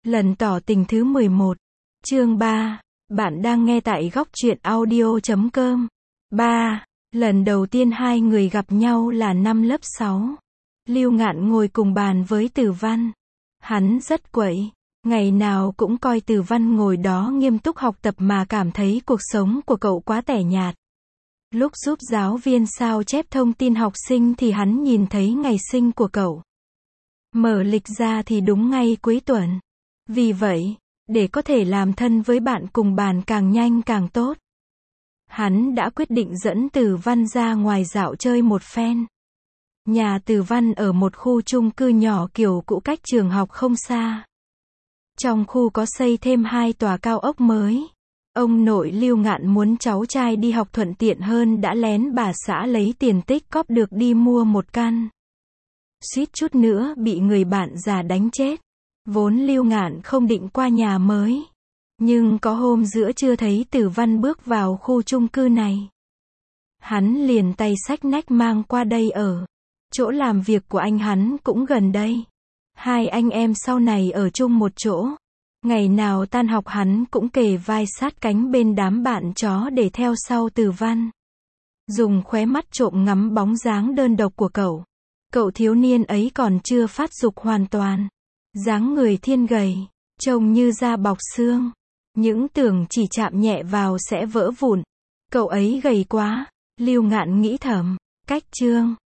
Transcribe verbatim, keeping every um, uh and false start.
Lần tỏ tình thứ mười một. Chương ba. Bạn đang nghe tại góc truyện audio chấm com. ba. Lần đầu tiên hai người gặp nhau là năm lớp sáu. Lưu Ngạn ngồi cùng bàn với Từ Văn. Hắn rất quậy. Ngày nào cũng coi Từ Văn ngồi đó nghiêm túc học tập mà cảm thấy cuộc sống của cậu quá tẻ nhạt. Lúc giúp giáo viên sao chép thông tin học sinh thì hắn nhìn thấy ngày sinh của cậu. Mở lịch ra thì đúng ngay cuối tuần. Vì vậy, để có thể làm thân với bạn cùng bàn càng nhanh càng tốt, hắn đã quyết định dẫn Từ Văn ra ngoài dạo chơi một phen. Nhà Từ Văn ở một khu chung cư nhỏ kiểu cũ cách trường học không xa. Trong khu có xây thêm hai tòa cao ốc mới. Ông nội Lưu Ngạn muốn cháu trai đi học thuận tiện hơn đã lén bà xã lấy tiền tích cóp được đi mua một căn. Suýt chút nữa bị người bạn già đánh chết. Vốn Lưu Ngạn không định qua nhà mới. Nhưng có hôm giữa trưa thấy Từ Văn bước vào khu chung cư này. Hắn liền tay xách nách mang qua đây ở. Chỗ làm việc của anh hắn cũng gần đây. Hai anh em sau này ở chung một chỗ. Ngày nào tan học hắn cũng kề vai sát cánh bên đám bạn chó để theo sau Từ Văn. Dùng khóe mắt trộm ngắm bóng dáng đơn độc của cậu. Cậu thiếu niên ấy còn chưa phát dục hoàn toàn. Dáng người thiên gầy, trông như da bọc xương. Những tưởng chỉ chạm nhẹ vào sẽ vỡ vụn. Cậu ấy gầy quá, Lưu Ngạn nghĩ thầm. Cách chương